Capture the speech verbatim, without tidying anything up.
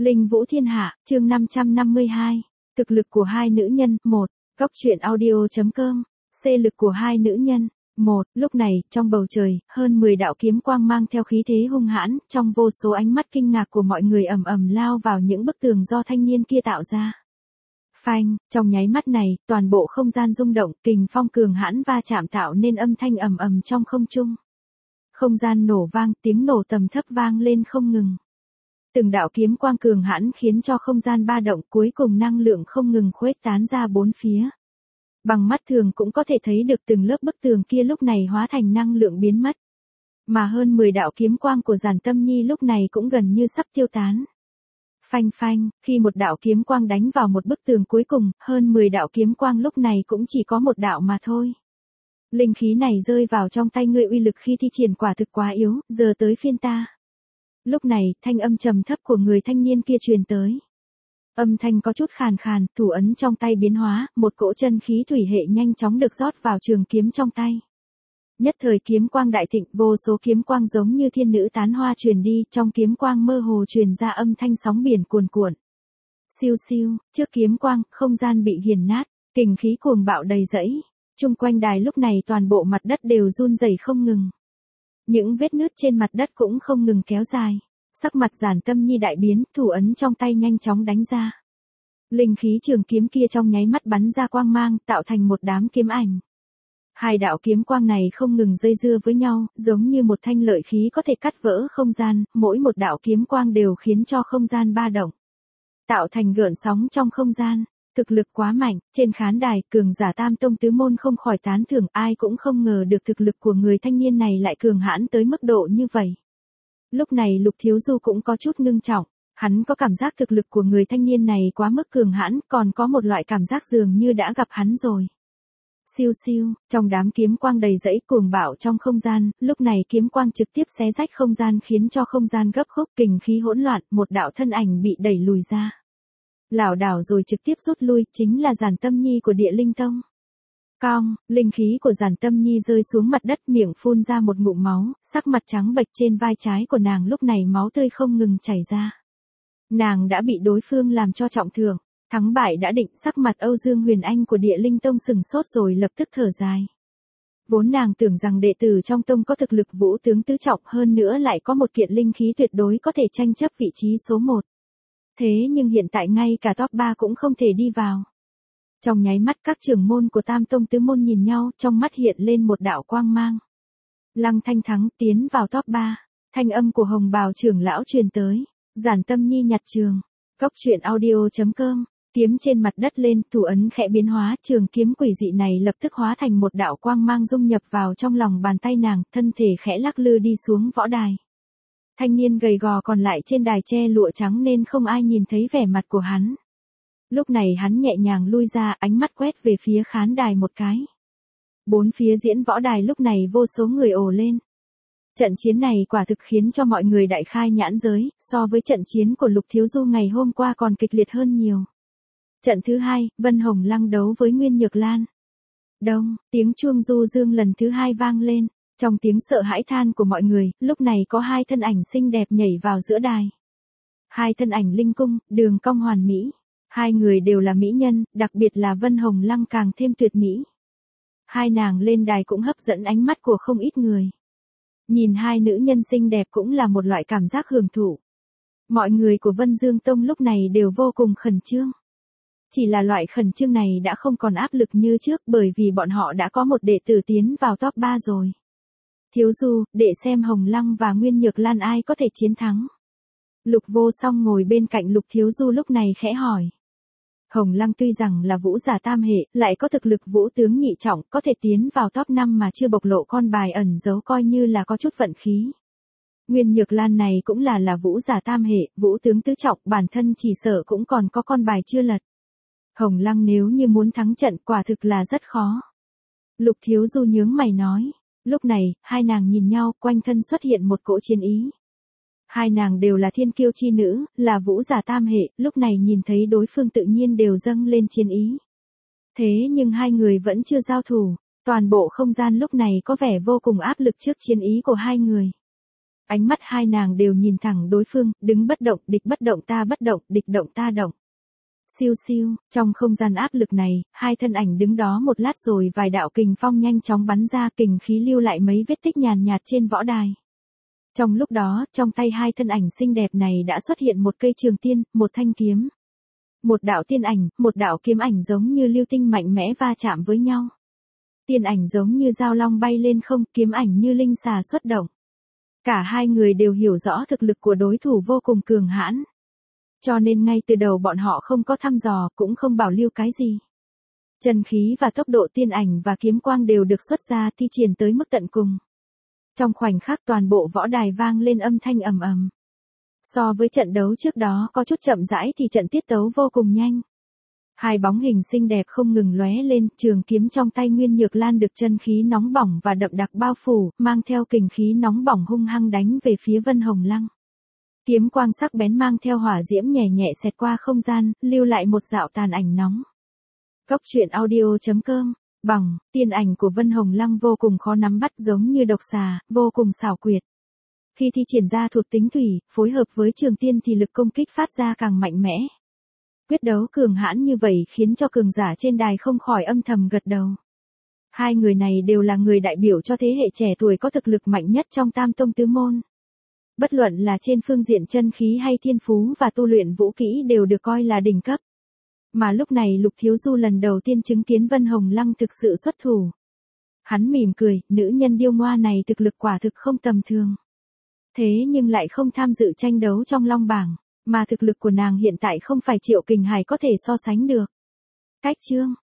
Linh Vũ Thiên Hạ, chương năm trăm năm mươi hai. Thực lực của hai nữ nhân, một. Góc truyện audio chấm com. C lực của hai nữ nhân. một. Lúc này, trong bầu trời, hơn mười đạo kiếm quang mang theo khí thế hung hãn, trong vô số ánh mắt kinh ngạc của mọi người ầm ầm lao vào những bức tường do thanh niên kia tạo ra. Phanh, trong nháy mắt này, toàn bộ không gian rung động, kình phong cường hãn va chạm tạo nên âm thanh ầm ầm trong không trung. Không gian nổ vang, tiếng nổ tầm thấp vang lên không ngừng. Từng đạo kiếm quang cường hãn khiến cho không gian ba động, cuối cùng năng lượng không ngừng khuếch tán ra bốn phía. Bằng mắt thường cũng có thể thấy được từng lớp bức tường kia lúc này hóa thành năng lượng biến mất. Mà hơn mười đạo kiếm quang của Giản Tâm Nhi lúc này cũng gần như sắp tiêu tán. Phanh phanh, khi một đạo kiếm quang đánh vào một bức tường cuối cùng, hơn mười đạo kiếm quang lúc này cũng chỉ có một đạo mà thôi. Linh khí này rơi vào trong tay ngươi, uy lực khi thi triển quả thực quá yếu, giờ tới phiên ta. Lúc này, thanh âm trầm thấp của người thanh niên kia truyền tới. Âm thanh có chút khàn khàn, thủ ấn trong tay biến hóa, một cỗ chân khí thủy hệ nhanh chóng được rót vào trường kiếm trong tay. Nhất thời kiếm quang đại thịnh, vô số kiếm quang giống như thiên nữ tán hoa truyền đi, trong kiếm quang mơ hồ truyền ra âm thanh sóng biển cuồn cuộn. Siêu siêu, trước kiếm quang, không gian bị nghiền nát, kình khí cuồng bạo đầy dẫy. Chung quanh đài lúc này toàn bộ mặt đất đều run rẩy không ngừng. Những vết nứt trên mặt đất cũng không ngừng kéo dài. Sắc mặt Giản Tâm Nhi đại biến, thủ ấn trong tay nhanh chóng đánh ra. Linh khí trường kiếm kia trong nháy mắt bắn ra quang mang, tạo thành một đám kiếm ảnh. Hai đạo kiếm quang này không ngừng dây dưa với nhau, giống như một thanh lợi khí có thể cắt vỡ không gian, mỗi một đạo kiếm quang đều khiến cho không gian ba động. Tạo thành gợn sóng trong không gian. Thực lực quá mạnh, trên khán đài, cường giả tam tông tứ môn không khỏi tán thưởng, ai cũng không ngờ được thực lực của người thanh niên này lại cường hãn tới mức độ như vậy. Lúc này Lục Thiếu Du cũng có chút ngưng trọng, hắn có cảm giác thực lực của người thanh niên này quá mức cường hãn, còn có một loại cảm giác dường như đã gặp hắn rồi. Siêu siêu, trong đám kiếm quang đầy dẫy cuồng bạo trong không gian, lúc này kiếm quang trực tiếp xé rách không gian khiến cho không gian gấp khúc, kình khí hỗn loạn, một đạo thân ảnh bị đẩy lùi ra. Lảo đảo rồi trực tiếp rút lui, chính là Giản Tâm Nhi của Địa Linh Tông. Cong, linh khí của Giản Tâm Nhi rơi xuống mặt đất, miệng phun ra một ngụm máu, sắc mặt trắng bệch, trên vai trái của nàng lúc này máu tươi không ngừng chảy ra. Nàng đã bị đối phương làm cho trọng thương, thắng bại đã định, sắc mặt Âu Dương Huyền Anh của Địa Linh Tông sừng sốt rồi lập tức thở dài. Vốn nàng tưởng rằng đệ tử trong tông có thực lực vũ tướng tứ trọng, hơn nữa lại có một kiện linh khí tuyệt đối có thể tranh chấp vị trí số một. Thế nhưng hiện tại ngay cả top ba cũng không thể đi vào. Trong nháy mắt các trưởng môn của tam tông tứ môn nhìn nhau, trong mắt hiện lên một đạo quang mang. Lăng Thanh thắng tiến vào top ba, thanh âm của Hồng Bào trưởng lão truyền tới. Giản Tâm Nhi nhặt trường. Góc truyện audio chấm com. Kiếm trên mặt đất lên, thủ ấn khẽ biến hóa, trường kiếm quỷ dị này lập tức hóa thành một đạo quang mang dung nhập vào trong lòng bàn tay nàng, thân thể khẽ lắc lư đi xuống võ đài. Thanh niên gầy gò còn lại trên đài che lụa trắng nên không ai nhìn thấy vẻ mặt của hắn. Lúc này hắn nhẹ nhàng lui ra, ánh mắt quét về phía khán đài một cái. Bốn phía diễn võ đài lúc này vô số người ồ lên. Trận chiến này quả thực khiến cho mọi người đại khai nhãn giới, so với trận chiến của Lục Thiếu Du ngày hôm qua còn kịch liệt hơn nhiều. Trận thứ hai, Vân Hồng Lăng đấu với Nguyên Nhược Lan. Đông, tiếng chuông du dương lần thứ hai vang lên. Trong tiếng sợ hãi than của mọi người, lúc này có hai thân ảnh xinh đẹp nhảy vào giữa đài. Hai thân ảnh linh cung, đường cong hoàn mỹ. Hai người đều là mỹ nhân, đặc biệt là Vân Hồng Lăng càng thêm tuyệt mỹ. Hai nàng lên đài cũng hấp dẫn ánh mắt của không ít người. Nhìn hai nữ nhân xinh đẹp cũng là một loại cảm giác hưởng thụ. Mọi người của Vân Dương Tông lúc này đều vô cùng khẩn trương. Chỉ là loại khẩn trương này đã không còn áp lực như trước, bởi vì bọn họ đã có một đệ tử tiến vào top ba rồi. Thiếu Du, để xem Hồng Lăng và Nguyên Nhược Lan ai có thể chiến thắng. Lục Vô Song ngồi bên cạnh Lục Thiếu Du lúc này khẽ hỏi. Hồng Lăng tuy rằng là vũ giả tam hệ, lại có thực lực vũ tướng nhị trọng, có thể tiến vào top năm mà chưa bộc lộ con bài ẩn giấu, coi như là có chút vận khí. Nguyên Nhược Lan này cũng là là vũ giả tam hệ, vũ tướng tứ trọng, bản thân chỉ sợ cũng còn có con bài chưa lật. Hồng Lăng nếu như muốn thắng trận quả thực là rất khó. Lục Thiếu Du nhướng mày nói. Lúc này, hai nàng nhìn nhau, quanh thân xuất hiện một cỗ chiến ý. Hai nàng đều là thiên kiêu chi nữ, là vũ giả tam hệ, lúc này nhìn thấy đối phương tự nhiên đều dâng lên chiến ý. Thế nhưng hai người vẫn chưa giao thủ, toàn bộ không gian lúc này có vẻ vô cùng áp lực trước chiến ý của hai người. Ánh mắt hai nàng đều nhìn thẳng đối phương, đứng bất động, địch bất động ta bất động, địch động ta động. Siêu siêu, trong không gian áp lực này, hai thân ảnh đứng đó một lát rồi vài đạo kình phong nhanh chóng bắn ra, kình khí lưu lại mấy vết tích nhàn nhạt trên võ đài. Trong lúc đó, trong tay hai thân ảnh xinh đẹp này đã xuất hiện một cây trường tiên, một thanh kiếm. Một đạo tiên ảnh, một đạo kiếm ảnh giống như lưu tinh mạnh mẽ va chạm với nhau. Tiên ảnh giống như dao long bay lên không, kiếm ảnh như linh xà xuất động. Cả hai người đều hiểu rõ thực lực của đối thủ vô cùng cường hãn. Cho nên ngay từ đầu bọn họ không có thăm dò, cũng không bảo lưu cái gì. Chân khí và tốc độ tiên ảnh và kiếm quang đều được xuất ra thi triển tới mức tận cùng. Trong khoảnh khắc toàn bộ võ đài vang lên âm thanh ầm ầm. So với trận đấu trước đó có chút chậm rãi thì trận tiết tấu vô cùng nhanh. Hai bóng hình xinh đẹp không ngừng lóe lên, trường kiếm trong tay Nguyên Nhược Lan được chân khí nóng bỏng và đậm đặc bao phủ, mang theo kình khí nóng bỏng hung hăng đánh về phía Vân Hồng Lăng. Kiếm quang sắc bén mang theo hỏa diễm nhẹ nhẹ xẹt qua không gian, lưu lại một dạo tàn ảnh nóng. Cốc truyện audio chấm com, bằng, tiên ảnh của Vân Hồng Lăng vô cùng khó nắm bắt giống như độc xà, vô cùng xảo quyệt. Khi thi triển ra thuộc tính thủy, phối hợp với trường tiên thì lực công kích phát ra càng mạnh mẽ. Quyết đấu cường hãn như vậy khiến cho cường giả trên đài không khỏi âm thầm gật đầu. Hai người này đều là người đại biểu cho thế hệ trẻ tuổi có thực lực mạnh nhất trong Tam Tông Tứ Môn. Bất luận là trên phương diện chân khí hay thiên phú và tu luyện vũ kỹ đều được coi là đỉnh cấp. Mà lúc này Lục Thiếu Du lần đầu tiên chứng kiến Vân Hồng Lăng thực sự xuất thủ. Hắn mỉm cười, nữ nhân điêu ngoa này thực lực quả thực không tầm thường. Thế nhưng lại không tham dự tranh đấu trong Long Bảng, mà thực lực của nàng hiện tại không phải Triệu Kình Hải có thể so sánh được. Cách chương